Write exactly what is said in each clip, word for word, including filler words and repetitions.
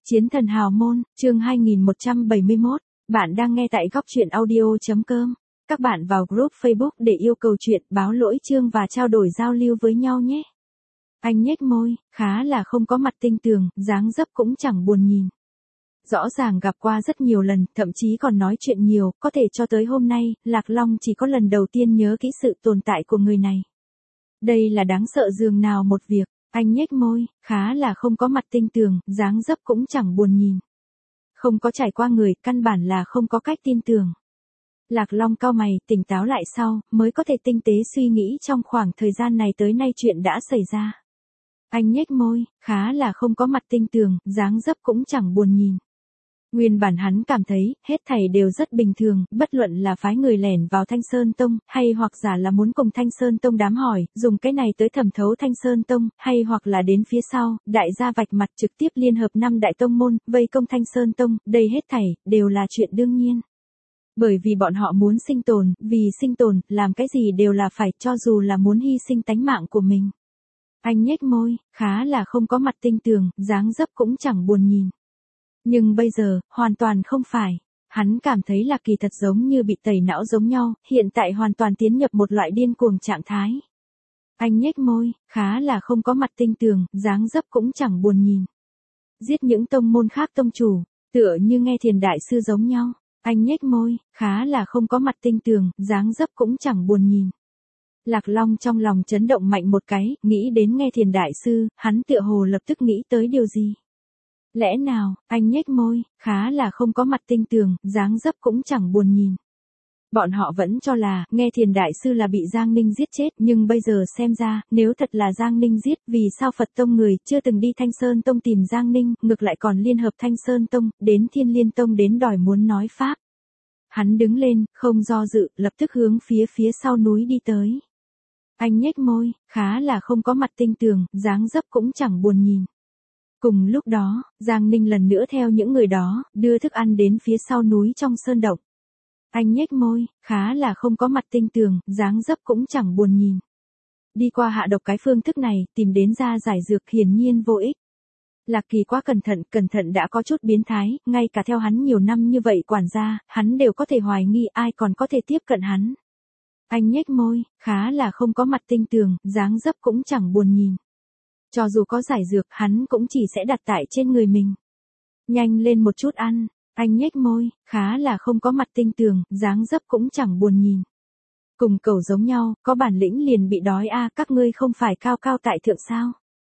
Chiến thần hào môn, chương hai nghìn một trăm bảy mươi mốt, bạn đang nghe tại góc truyện audio.com. Các bạn vào group Facebook để yêu cầu chuyện, báo lỗi chương và trao đổi giao lưu với nhau nhé. Anh nhếch môi, khá là không có mặt tinh tường, dáng dấp cũng chẳng buồn nhìn. Rõ ràng gặp qua rất nhiều lần, thậm chí còn nói chuyện nhiều, có thể cho tới hôm nay, Lạc Long chỉ có lần đầu tiên nhớ kỹ sự tồn tại của người này. Đây là đáng sợ dường nào một việc. Anh nhếch môi, khá là không có mặt tinh tường, dáng dấp cũng chẳng buồn nhìn. Không có trải qua người, căn bản là không có cách tin tưởng. Lạc Long cau mày, tỉnh táo lại sau, mới có thể tinh tế suy nghĩ trong khoảng thời gian này tới nay chuyện đã xảy ra. Anh nhếch môi, khá là không có mặt tinh tường, dáng dấp cũng chẳng buồn nhìn. Nguyên bản hắn cảm thấy, hết thảy đều rất bình thường, bất luận là phái người lẻn vào Thanh Sơn Tông, hay hoặc giả là muốn cùng Thanh Sơn Tông đám hỏi, dùng cái này tới thẩm thấu Thanh Sơn Tông, hay hoặc là đến phía sau, đại gia vạch mặt trực tiếp liên hợp năm đại tông môn, vây công Thanh Sơn Tông, đây hết thảy, đều là chuyện đương nhiên. Bởi vì bọn họ muốn sinh tồn, vì sinh tồn, làm cái gì đều là phải, cho dù là muốn hy sinh tánh mạng của mình. Anh nhếch môi, khá là không có mặt tinh tường, dáng dấp cũng chẳng buồn nhìn. Nhưng bây giờ, hoàn toàn không phải. Hắn cảm thấy là kỳ thật giống như bị tẩy não giống nhau, hiện tại hoàn toàn tiến nhập một loại điên cuồng trạng thái. Anh nhếch môi, khá là không có mặt tinh tường, dáng dấp cũng chẳng buồn nhìn. Giết những tông môn khác tông chủ, tựa như nghe Thiền Đại Sư giống nhau. Anh nhếch môi, khá là không có mặt tinh tường, dáng dấp cũng chẳng buồn nhìn. Lạc Long trong lòng chấn động mạnh một cái, nghĩ đến nghe Thiền Đại Sư, hắn tựa hồ lập tức nghĩ tới điều gì. Lẽ nào, anh nhếch môi, khá là không có mặt tinh tường, dáng dấp cũng chẳng buồn nhìn. Bọn họ vẫn cho là, nghe Thiền Đại Sư là bị Giang Ninh giết chết, nhưng bây giờ xem ra, nếu thật là Giang Ninh giết, vì sao Phật Tông người chưa từng đi Thanh Sơn Tông tìm Giang Ninh, ngược lại còn liên hợp Thanh Sơn Tông, đến Thiên Liên Tông đến đòi muốn nói pháp. Hắn đứng lên, không do dự, lập tức hướng phía phía sau núi đi tới. Anh nhếch môi, khá là không có mặt tinh tường, dáng dấp cũng chẳng buồn nhìn. Cùng lúc đó, Giang Ninh lần nữa theo những người đó, đưa thức ăn đến phía sau núi trong sơn động. Anh nhếch môi, khá là không có mặt tinh tường, dáng dấp cũng chẳng buồn nhìn. Đi qua hạ độc cái phương thức này, tìm đến ra giải dược hiển nhiên vô ích. Lạc Kỳ quá cẩn thận, cẩn thận đã có chút biến thái, ngay cả theo hắn nhiều năm như vậy quản gia, hắn đều có thể hoài nghi ai còn có thể tiếp cận hắn. Anh nhếch môi, khá là không có mặt tinh tường, dáng dấp cũng chẳng buồn nhìn. Cho dù có giải dược, hắn cũng chỉ sẽ đặt tại trên người mình. Nhanh lên một chút ăn, anh nhếch môi, khá là không có mặt tinh tường, dáng dấp cũng chẳng buồn nhìn. Cùng cẩu giống nhau, có bản lĩnh liền bị đói a, các ngươi không phải cao cao tại thượng sao?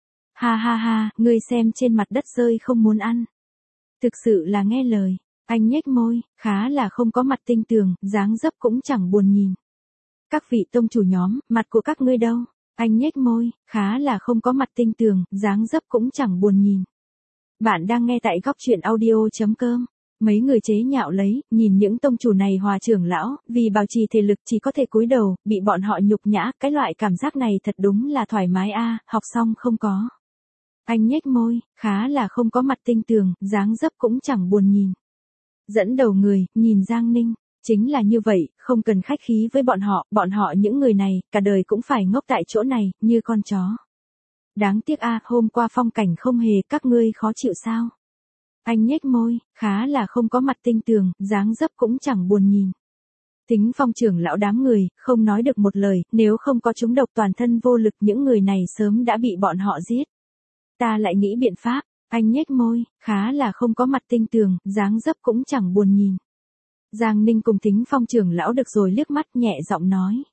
Ha ha ha, ngươi xem trên mặt đất rơi không muốn ăn. Thực sự là nghe lời, anh nhếch môi, khá là không có mặt tinh tường, dáng dấp cũng chẳng buồn nhìn. Các vị tông chủ nhóm, mặt của các ngươi đâu? Anh nhếch môi, khá là không có mặt tinh tường, dáng dấp cũng chẳng buồn nhìn. Bạn đang nghe tại góc truyện audio.com. Mấy người chế nhạo lấy, nhìn những tông chủ này hòa trưởng lão, vì bảo trì thể lực chỉ có thể cúi đầu, bị bọn họ nhục nhã, cái loại cảm giác này thật đúng là thoải mái a, học xong không có. Anh nhếch môi, khá là không có mặt tinh tường, dáng dấp cũng chẳng buồn nhìn. Dẫn đầu người, nhìn Giang Ninh. Chính là như vậy, không cần khách khí với bọn họ, bọn họ những người này, cả đời cũng phải ngốc tại chỗ này, như con chó. Đáng tiếc a, hôm qua phong cảnh không hề, các ngươi khó chịu sao? Anh nhếch môi, khá là không có mặt tinh tường, dáng dấp cũng chẳng buồn nhìn. Tính Phong trưởng lão đám người, không nói được một lời, nếu không có chúng độc toàn thân vô lực những người này sớm đã bị bọn họ giết. Ta lại nghĩ biện pháp, anh nhếch môi, khá là không có mặt tinh tường, dáng dấp cũng chẳng buồn nhìn. Giang Ninh cùng Thính Phong trưởng lão được rồi liếc mắt nhẹ giọng nói.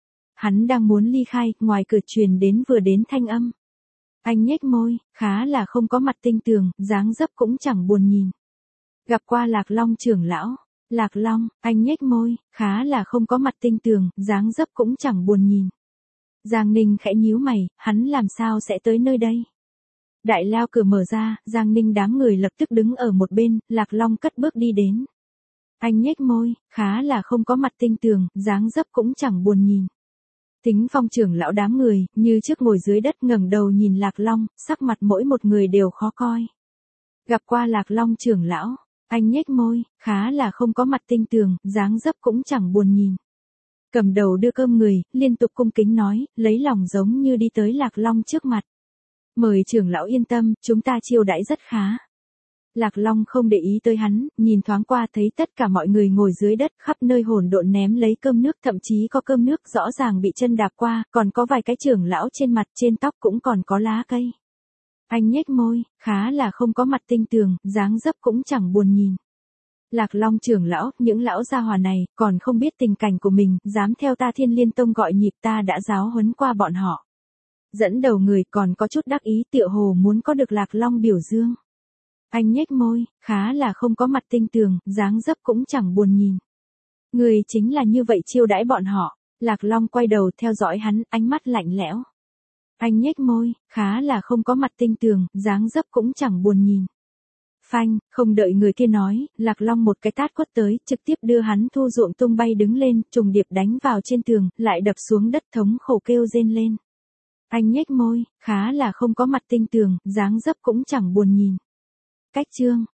Hắn đang muốn ly khai, ngoài cửa truyền đến vừa đến thanh âm. Anh nhếch môi, khá là không có mặt tinh tường, dáng dấp cũng chẳng buồn nhìn. Gặp qua Lạc Long trưởng lão. Lạc Long, anh nhếch môi, khá là không có mặt tinh tường, dáng dấp cũng chẳng buồn nhìn. Giang Ninh khẽ nhíu mày, hắn làm sao sẽ tới nơi đây? Đại lao cửa mở ra, Giang Ninh đám người lập tức đứng ở một bên, Lạc Long cất bước đi đến. Anh nhếch môi, khá là không có mặt tinh tường, dáng dấp cũng chẳng buồn nhìn. Thính Phong trưởng lão đám người, như trước ngồi dưới đất ngẩng đầu nhìn Lạc Long, sắc mặt mỗi một người đều khó coi. Gặp qua Lạc Long trưởng lão, anh nhếch môi, khá là không có mặt tinh tường, dáng dấp cũng chẳng buồn nhìn. Cầm đầu đưa cơm người, liên tục cung kính nói, lấy lòng giống như đi tới Lạc Long trước mặt. Mời trưởng lão yên tâm, chúng ta chiêu đãi rất khá. Lạc Long không để ý tới hắn, nhìn thoáng qua thấy tất cả mọi người ngồi dưới đất khắp nơi hỗn độn ném lấy cơm nước, thậm chí có cơm nước rõ ràng bị chân đạp qua, còn có vài cái trưởng lão trên mặt, trên tóc cũng còn có lá cây. Anh nhếch môi, khá là không có mặt tinh tường, dáng dấp cũng chẳng buồn nhìn. Lạc Long trưởng lão, những lão gia hỏa này, còn không biết tình cảnh của mình, dám theo ta Thiên Liên Tông gọi nhịp, ta đã giáo huấn qua bọn họ. Dẫn đầu người còn có chút đắc ý, tựa hồ muốn có được Lạc Long biểu dương. Anh nhếch môi, khá là không có mặt tinh tường, dáng dấp cũng chẳng buồn nhìn. Người chính là như vậy chiêu đãi bọn họ. Lạc Long quay đầu theo dõi hắn, ánh mắt lạnh lẽo. Anh nhếch môi, khá là không có mặt tinh tường, dáng dấp cũng chẳng buồn nhìn. Phanh, không đợi người kia nói, Lạc Long một cái tát quất tới, trực tiếp đưa hắn thu ruộng tung bay đứng lên, trùng điệp đánh vào trên tường, lại đập xuống đất, thống khổ kêu rên lên. Anh nhếch môi, khá là không có mặt tinh tường, dáng dấp cũng chẳng buồn nhìn. Cách chương